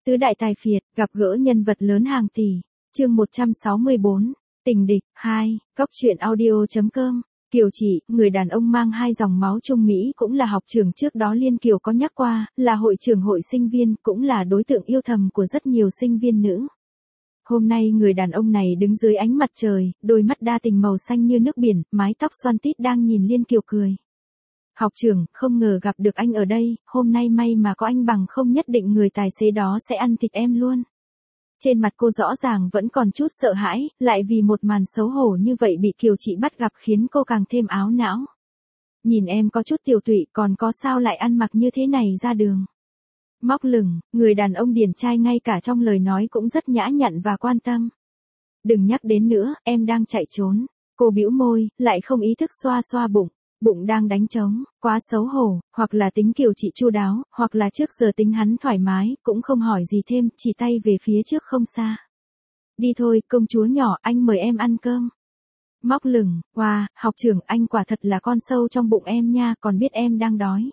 Tứ đại tài phiệt, gặp gỡ nhân vật lớn hàng tỷ. Chương 164, tình địch 2, góc truyện audio.com. Kiều Chỉ, người đàn ông mang hai dòng máu Trung Mỹ cũng là học trưởng trước đó Liên Kiều có nhắc qua, là hội trưởng hội sinh viên, cũng là đối tượng yêu thầm của rất nhiều sinh viên nữ. Hôm nay người đàn ông này đứng dưới ánh mặt trời, đôi mắt đa tình màu xanh như nước biển, mái tóc xoăn tít đang nhìn Liên Kiều cười. Học trưởng, không ngờ gặp được anh ở đây, hôm nay may mà có anh bằng không nhất định người tài xế đó sẽ ăn thịt em luôn. Trên mặt cô rõ ràng vẫn còn chút sợ hãi, lại vì một màn xấu hổ như vậy bị Kiều Chỉ bắt gặp khiến cô càng thêm áo não. Nhìn em có chút tiểu tụy, còn có sao lại ăn mặc như thế này ra đường. Móc lửng, người đàn ông điển trai ngay cả trong lời nói cũng rất nhã nhặn và quan tâm. Đừng nhắc đến nữa, em đang chạy trốn. Cô bĩu môi, lại không ý thức xoa xoa bụng. Bụng đang đánh trống, quá xấu hổ, hoặc là tính Kiều Chỉ chu đáo, hoặc là trước giờ tính hắn thoải mái, cũng không hỏi gì thêm, chỉ tay về phía trước không xa. Đi thôi, công chúa nhỏ, anh mời em ăn cơm. Móc lửng, wow, học trưởng, anh quả thật là con sâu trong bụng em nha, còn biết em đang đói.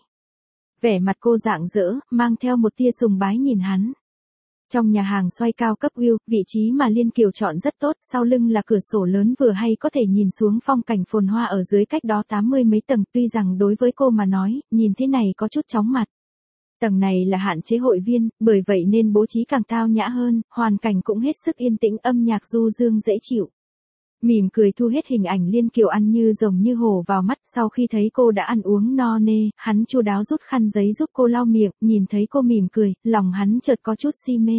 Vẻ mặt cô rạng rỡ, mang theo một tia sùng bái nhìn hắn. Trong nhà hàng xoay cao cấp view, vị trí mà Liên Kiều chọn rất tốt, sau lưng là cửa sổ lớn vừa hay có thể nhìn xuống phong cảnh phồn hoa ở dưới cách đó 80 mấy tầng, tuy rằng đối với cô mà nói, nhìn thế này có chút chóng mặt. Tầng này là hạn chế hội viên, bởi vậy nên bố trí càng tao nhã hơn, hoàn cảnh cũng hết sức yên tĩnh, âm nhạc du dương dễ chịu. Mỉm cười thu hết hình ảnh Liên Kiều ăn như rồng như hổ vào mắt, sau khi thấy cô đã ăn uống no nê, hắn chu đáo rút khăn giấy giúp cô lau miệng, nhìn thấy cô mỉm cười, lòng hắn chợt có chút si mê.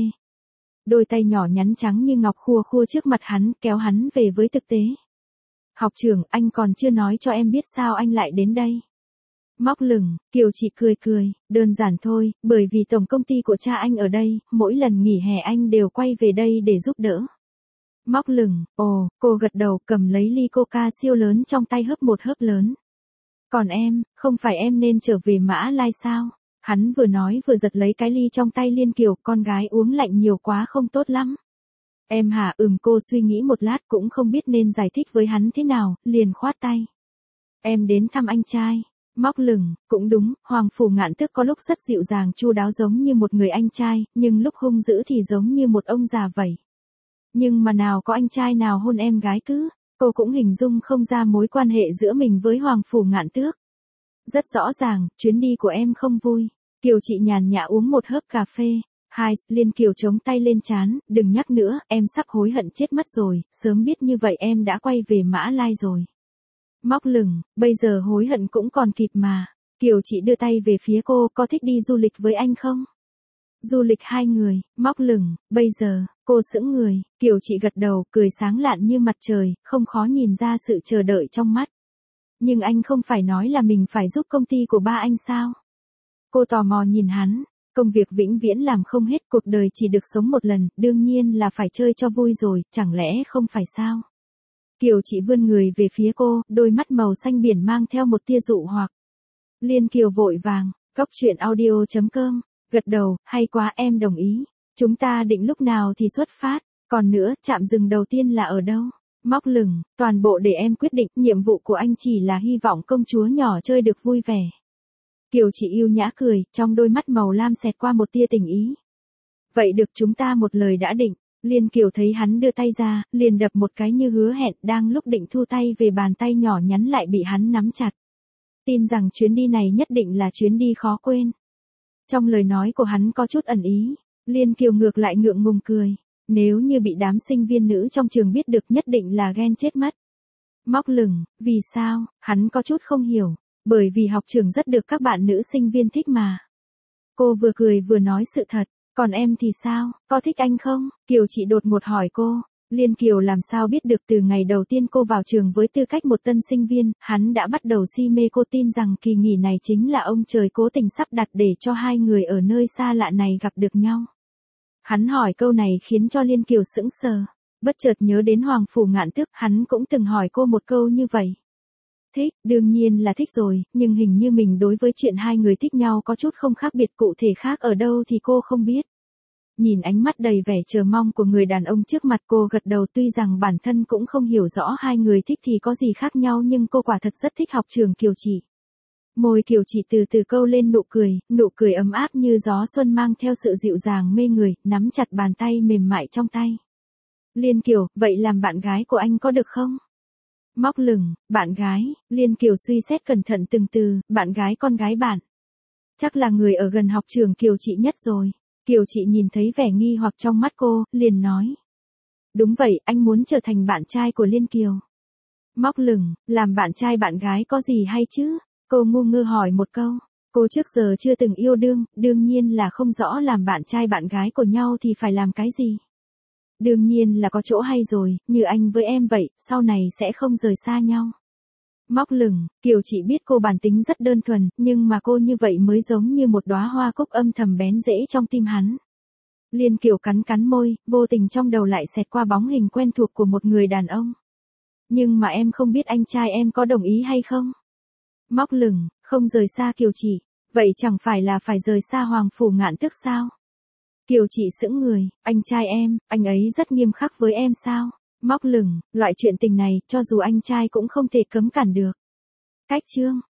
Đôi tay nhỏ nhắn trắng như ngọc khua khua trước mặt hắn, kéo hắn về với thực tế. Học trưởng, anh còn chưa nói cho em biết sao anh lại đến đây. Móc lửng, Kiều Chỉ cười cười, đơn giản thôi, bởi vì tổng công ty của cha anh ở đây, mỗi lần nghỉ hè anh đều quay về đây để giúp đỡ. Móc lửng, ồ, cô gật đầu cầm lấy ly coca siêu lớn trong tay hớp một hớp lớn. Còn em, không phải em nên trở về Mã Lai sao? Hắn vừa nói vừa giật lấy cái ly trong tay Liên Kiều, con gái uống lạnh nhiều quá không tốt lắm. Em hả? Cô suy nghĩ một lát cũng không biết nên giải thích với hắn thế nào, liền khoát tay. Em đến thăm anh trai. Móc lửng, cũng đúng, Hoàng Phủ Ngạn Tước có lúc rất dịu dàng chu đáo giống như một người anh trai, nhưng lúc hung dữ thì giống như một ông già vậy. Nhưng mà nào có anh trai nào hôn em gái cứ, cô cũng hình dung không ra mối quan hệ giữa mình với Hoàng Phủ Ngạn Tước. Rất rõ ràng, chuyến đi của em không vui. Kiều Chỉ nhàn nhã uống một hớp cà phê. Hai, Liên Kiều chống tay lên trán, đừng nhắc nữa, em sắp hối hận chết mất rồi, sớm biết như vậy em đã quay về Mã Lai rồi. Móc lửng, bây giờ hối hận cũng còn kịp mà. Kiều Chỉ đưa tay về phía cô, có thích đi du lịch với anh không? Du lịch hai người, móc lửng, bây giờ, cô sững người, Kiều Chỉ gật đầu, cười sáng lạn như mặt trời, không khó nhìn ra sự chờ đợi trong mắt. Nhưng anh không phải nói là mình phải giúp công ty của ba anh sao? Cô tò mò nhìn hắn, công việc vĩnh viễn làm không hết, cuộc đời chỉ được sống một lần, đương nhiên là phải chơi cho vui rồi, chẳng lẽ không phải sao? Kiều Chỉ vươn người về phía cô, đôi mắt màu xanh biển mang theo một tia dụ hoặc. Liên Kiều vội vàng, goctruyện.audio.com. Gật đầu, hay quá, em đồng ý. Chúng ta định lúc nào thì xuất phát, còn nữa, trạm dừng đầu tiên là ở đâu? Móc lửng, toàn bộ để em quyết định, nhiệm vụ của anh chỉ là hy vọng công chúa nhỏ chơi được vui vẻ. Kiều Chỉ yêu nhã cười, trong đôi mắt màu lam xẹt qua một tia tình ý. Vậy được, chúng ta một lời đã định. Liên Kiều thấy hắn đưa tay ra, liền đập một cái như hứa hẹn, đang lúc định thu tay về bàn tay nhỏ nhắn lại bị hắn nắm chặt. Tin rằng chuyến đi này nhất định là chuyến đi khó quên. Trong lời nói của hắn có chút ẩn ý, Liên Kiều ngược lại ngượng ngùng cười. Nếu như bị đám sinh viên nữ trong trường biết được nhất định là ghen chết mất. Móc lửng, vì sao? Hắn có chút không hiểu. Bởi vì học trường rất được các bạn nữ sinh viên thích mà. Cô vừa cười vừa nói sự thật. Còn em thì sao? Có thích anh không? Kiều Chỉ đột ngột hỏi cô. Liên Kiều làm sao biết được, từ ngày đầu tiên cô vào trường với tư cách một tân sinh viên, hắn đã bắt đầu si mê cô, tin rằng kỳ nghỉ này chính là ông trời cố tình sắp đặt để cho hai người ở nơi xa lạ này gặp được nhau. Hắn hỏi câu này khiến cho Liên Kiều sững sờ, bất chợt nhớ đến Hoàng Phủ Ngạn Tước, hắn cũng từng hỏi cô một câu như vậy. Thích, đương nhiên là thích rồi, nhưng hình như mình đối với chuyện hai người thích nhau có chút không khác biệt, cụ thể khác ở đâu thì cô không biết. Nhìn ánh mắt đầy vẻ chờ mong của người đàn ông trước mặt, cô gật đầu, tuy rằng bản thân cũng không hiểu rõ hai người thích thì có gì khác nhau, nhưng cô quả thật rất thích học trường Kiều Chỉ. Môi Kiều Chỉ từ từ câu lên nụ cười ấm áp như gió xuân mang theo sự dịu dàng mê người, nắm chặt bàn tay mềm mại trong tay. Liên Kiều, vậy làm bạn gái của anh có được không? Móc lửng, bạn gái, Liên Kiều suy xét cẩn thận từng từ, bạn gái con gái bạn. Chắc là người ở gần học trường Kiều Chị nhất rồi. Kiều Chị nhìn thấy vẻ nghi hoặc trong mắt cô, liền nói. Đúng vậy, anh muốn trở thành bạn trai của Liên Kiều. Móc lửng, làm bạn trai bạn gái có gì hay chứ? Cô ngu ngơ hỏi một câu. Cô trước giờ chưa từng yêu đương nhiên là không rõ làm bạn trai bạn gái của nhau thì phải làm cái gì. Đương nhiên là có chỗ hay rồi, như anh với em vậy, sau này sẽ không rời xa nhau. Móc lửng, Kiều Chị biết cô bản tính rất đơn thuần, nhưng mà cô như vậy mới giống như một đóa hoa cúc âm thầm bén rễ trong tim hắn. Liên Kiều cắn môi, vô tình trong đầu lại xẹt qua bóng hình quen thuộc của một người đàn ông. Nhưng mà em không biết anh trai em có đồng ý hay không? Móc lửng, không rời xa Kiều Chị, vậy chẳng phải là phải rời xa Hoàng Phủ Ngạn Tước sao? Kiều Chị sững người, anh trai em, anh ấy rất nghiêm khắc với em sao? Móc lửng, loại chuyện tình này, cho dù anh trai cũng không thể cấm cản được. Cách chương